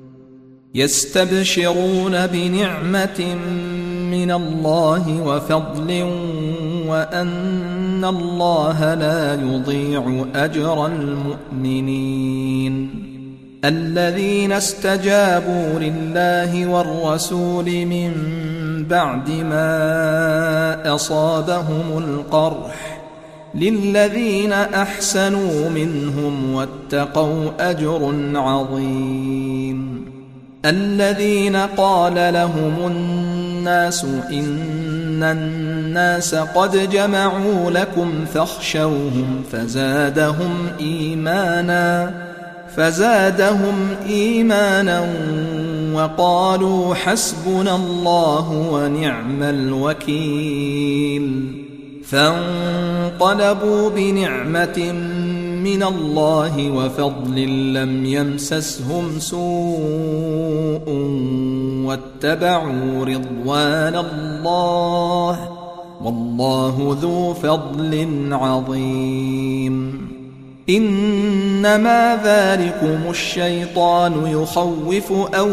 يستبشرون بنعمة من الله وفضل وأن الله لا يضيع أجر المؤمنين. الذين استجابوا لله والرسول من بعد ما أصابهم القرح للذين أحسنوا منهم واتقوا أجر عظيم. الذين قال لهم الناس إن الناس قد جمعوا لكم فاخشوهم فزادهم إيمانا فزادهم إيمانا وقالوا حسبنا الله ونعم الوكيل. فانقلبوا بنعمة من الله وفضل لم يمسسهم سوء واتبعوا رضوان الله والله ذو فضل عظيم. إنما ذلكم الشيطان يخوف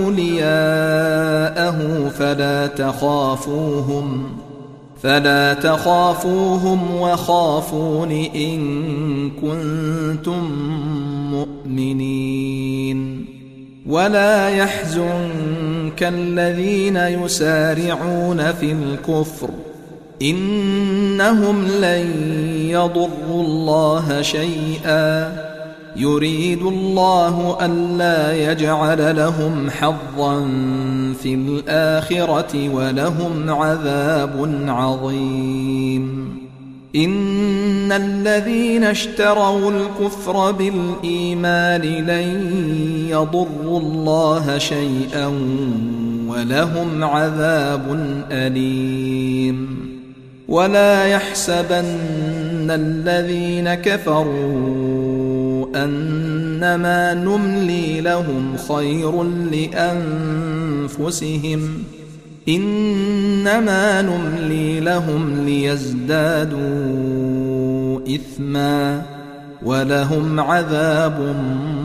أولياءه فلا تخافوهم فلا تخافوهم وخافون إن كنتم مؤمنين. ولا يحزنك الذين يسارعون في الكفر إنهم لن يضروا الله شيئا يريد الله ألا يجعل لهم حظا في الآخرة ولهم عذاب عظيم. إن الذين اشتروا الكفر بالإيمان لن يضروا الله شيئا ولهم عذاب أليم. ولا يحسبن الذين كفروا أنما نملي لهم خير لأنفسهم إنما نملي لهم ليزدادوا إثما ولهم عذاب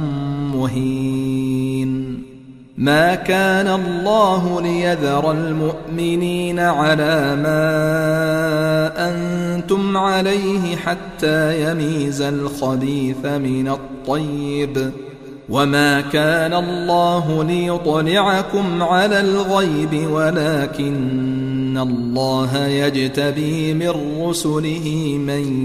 مهين. ما كان الله ليذر المؤمنين على ما أنتم عليه حتى يميز الخبيث من الطيب وما كان الله ليطلعكم على الغيب ولكن الله يجتبي من رسله من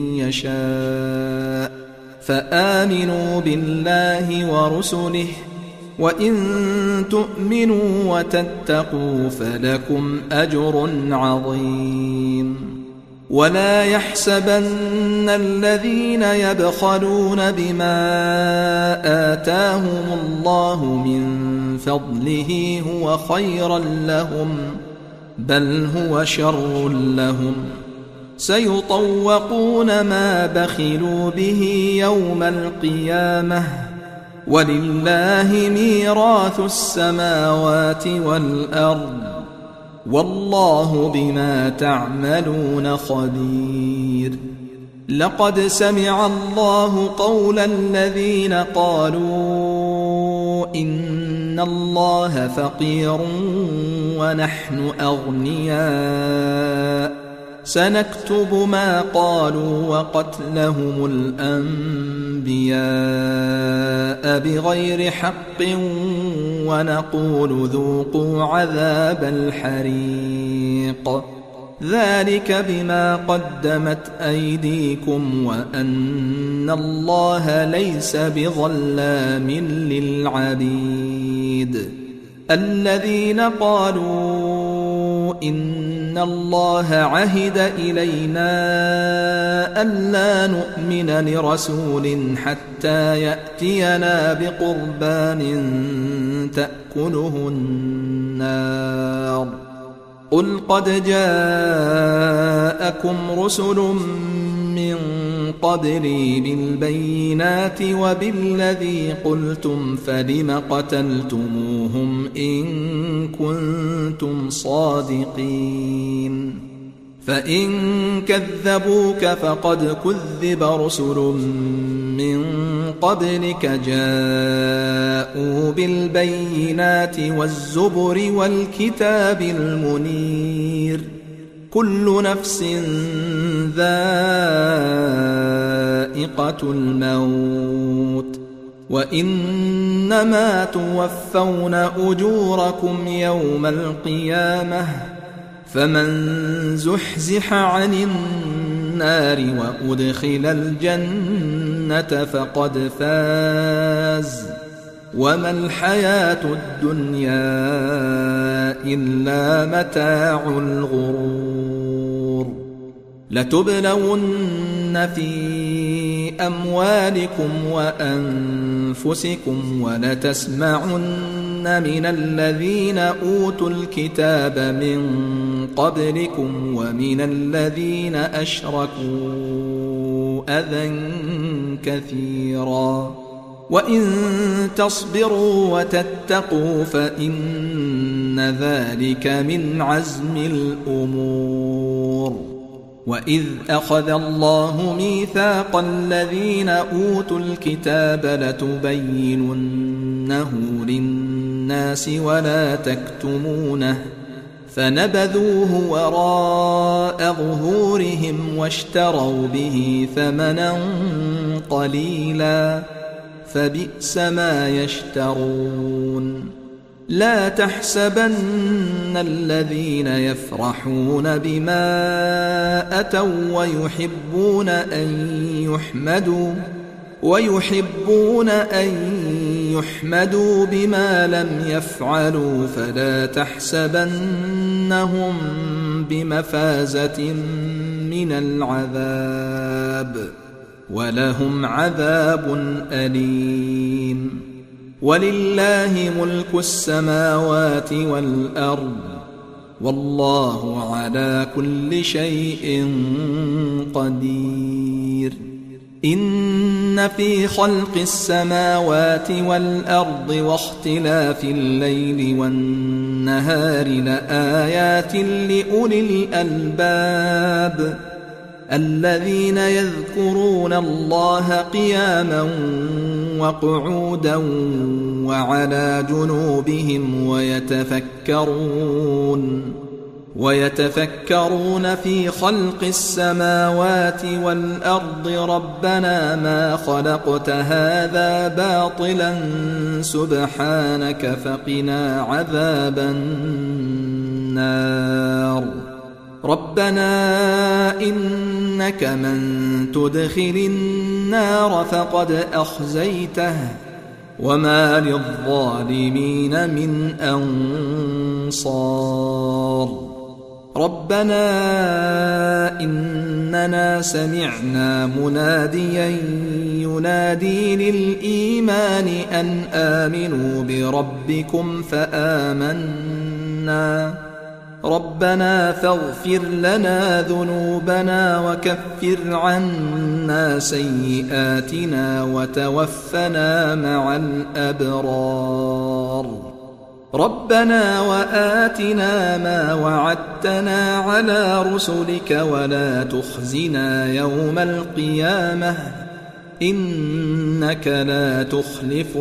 يشاء فآمنوا بالله ورسله وإن تؤمنوا وتتقوا فلكم أجر عظيم. ولا يحسبن الذين يبخلون بما آتاهم الله من فضله هو خيرا لهم، بل هو شر لهم، سيطوقون ما بخلوا به يوم القيامة، ولله ميراث السماوات والأرض، والله بما تعملون خبير. لقد سمع الله قول الذين قالوا إن الله فقير ونحن أغنياء، سنكتب ما قالوا وقتلهم الأنبياء بغير حق، ونقول ذوقوا عذاب الحريق، ذلك بما قدمت أيديكم وأن الله ليس بظلام للعبيد. الذين قالوا إن الله عهد إلينا ألا نؤمن لرسول حتى يأتينا بقربان تأكله النار، قل قد جاءكم رسل من قبلي بالبينات وبالذي قلتم، فلم قتلتموهم إن كنتم صادقين؟ فإن كذبوك فقد كذب رسل من قبلك جاءوا بالبينات والزبر والكتاب المنير، كل نفس ذائقة الموت، وإنما توفون أجوركم يوم القيامة، فمن زحزح عن النار وأدخل الجنة فقد فاز، وما الحياة الدنيا إلا متاع الغرور. لتبلون في أموالكم وأنفسكم ولتسمعن من الذين أوتوا الكتاب من قبلكم ومن الذين أشركوا أذى كثيرا، وإن تصبروا وتتقوا فإن ذلك من عزم الأمور. وإذ أخذ الله ميثاق الذين أوتوا الكتاب لتبيننه للناس ولا تكتمونه، فنبذوه وراء ظهورهم واشتروا به ثمنا قليلا، فبئس ما يشترون. لا تحسبن الذين يفرحون بما أتوا ويحبون أن يحمدوا ويحبون أن يحمدوا بما لم يفعلوا، فلا تحسبنهم بمفازة من العذاب، ولهم عذاب أليم. ولله ملك السماوات والأرض، والله على كل شيء قدير. إن في خلق السماوات والأرض واختلاف الليل والنهار لآيات لأولي الألباب، الذين يذكرون الله قياما وقعودا وعلى جنوبهم ويتفكرون ويتفكرون في خلق السماوات والأرض ربنا ما خلقت هذا باطلا سبحانك فقنا عذاب النار. ربنا إنك من تدخل النار فقد أخزيته وما للظالمين من أنصار. ربنا إن أننا سمعنا مناديا ينادي للإيمان أن آمنوا بربكم فآمنا ربنا فاغفر لنا ذنوبنا وكفر عنا سيئاتنا وتوفنا مع الأبرار ربنا وآتنا ما وعدتنا على رسلك ولا تخزنا يوم القيامة إنك لا تخلف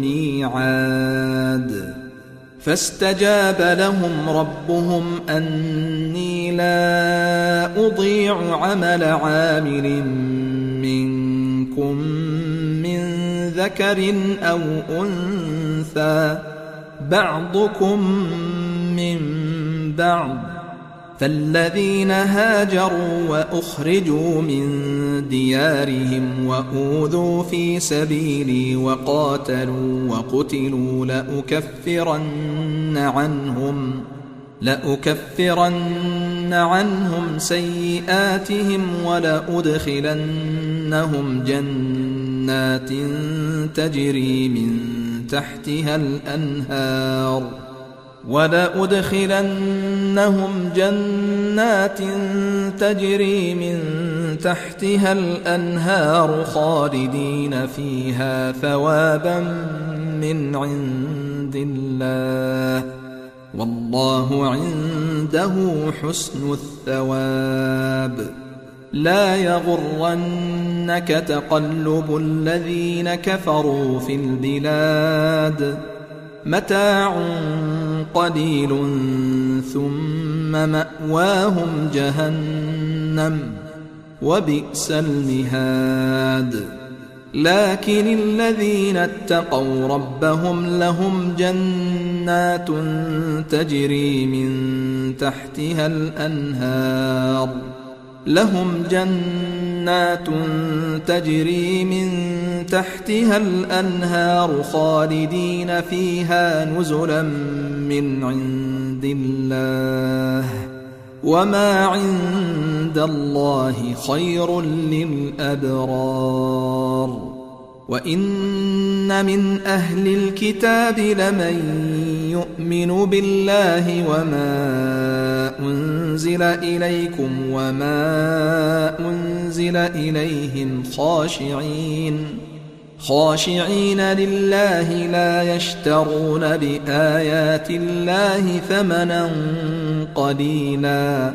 الميعاد فاستجاب لهم ربهم أني لا أضيع عمل عامل منكم من ذكر أو أنثى بعضكم من بعض فالذين هاجروا وأخرجوا من ديارهم وأوذوا في سبيلي وقاتلوا وقتلوا لأكفرن عنهم لأكفرن عنهم سيئاتهم ولأدخلنهم جنات تجري من تحتها الأنهار ولأدخلنهم جنات تجري من تحتها الأنهار خالدين فيها ثوابا من عند الله والله عنده حسن الثواب لا يغرنك تقلب الذين كفروا في البلاد متاع قليل ثم مأواهم جهنم وبئس المهاد لكن الذين اتقوا ربهم لهم جنات تجري من تحتها الأنهار لهم جنات تجري من تحتها الأنهار خالدين فيها نزلا من عند الله وما عند الله خير للأبرار وإن من أهل الكتاب لمن يؤمن بالله وما أنزل إليكم وما أنزل إليهم خاشعين خاشعين لله لا يشترون بآيات الله ثمنا قليلا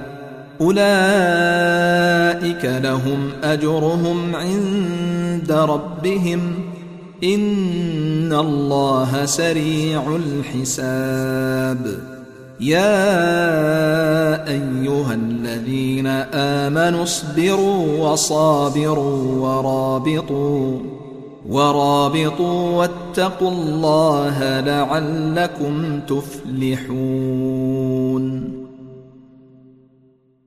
أولئك لهم أجرهم عند ربهم إن الله سريع الحساب يا أيها الذين آمنوا اصبروا وصابروا ورابطوا ورابطوا واتقوا الله لعلكم تفلحون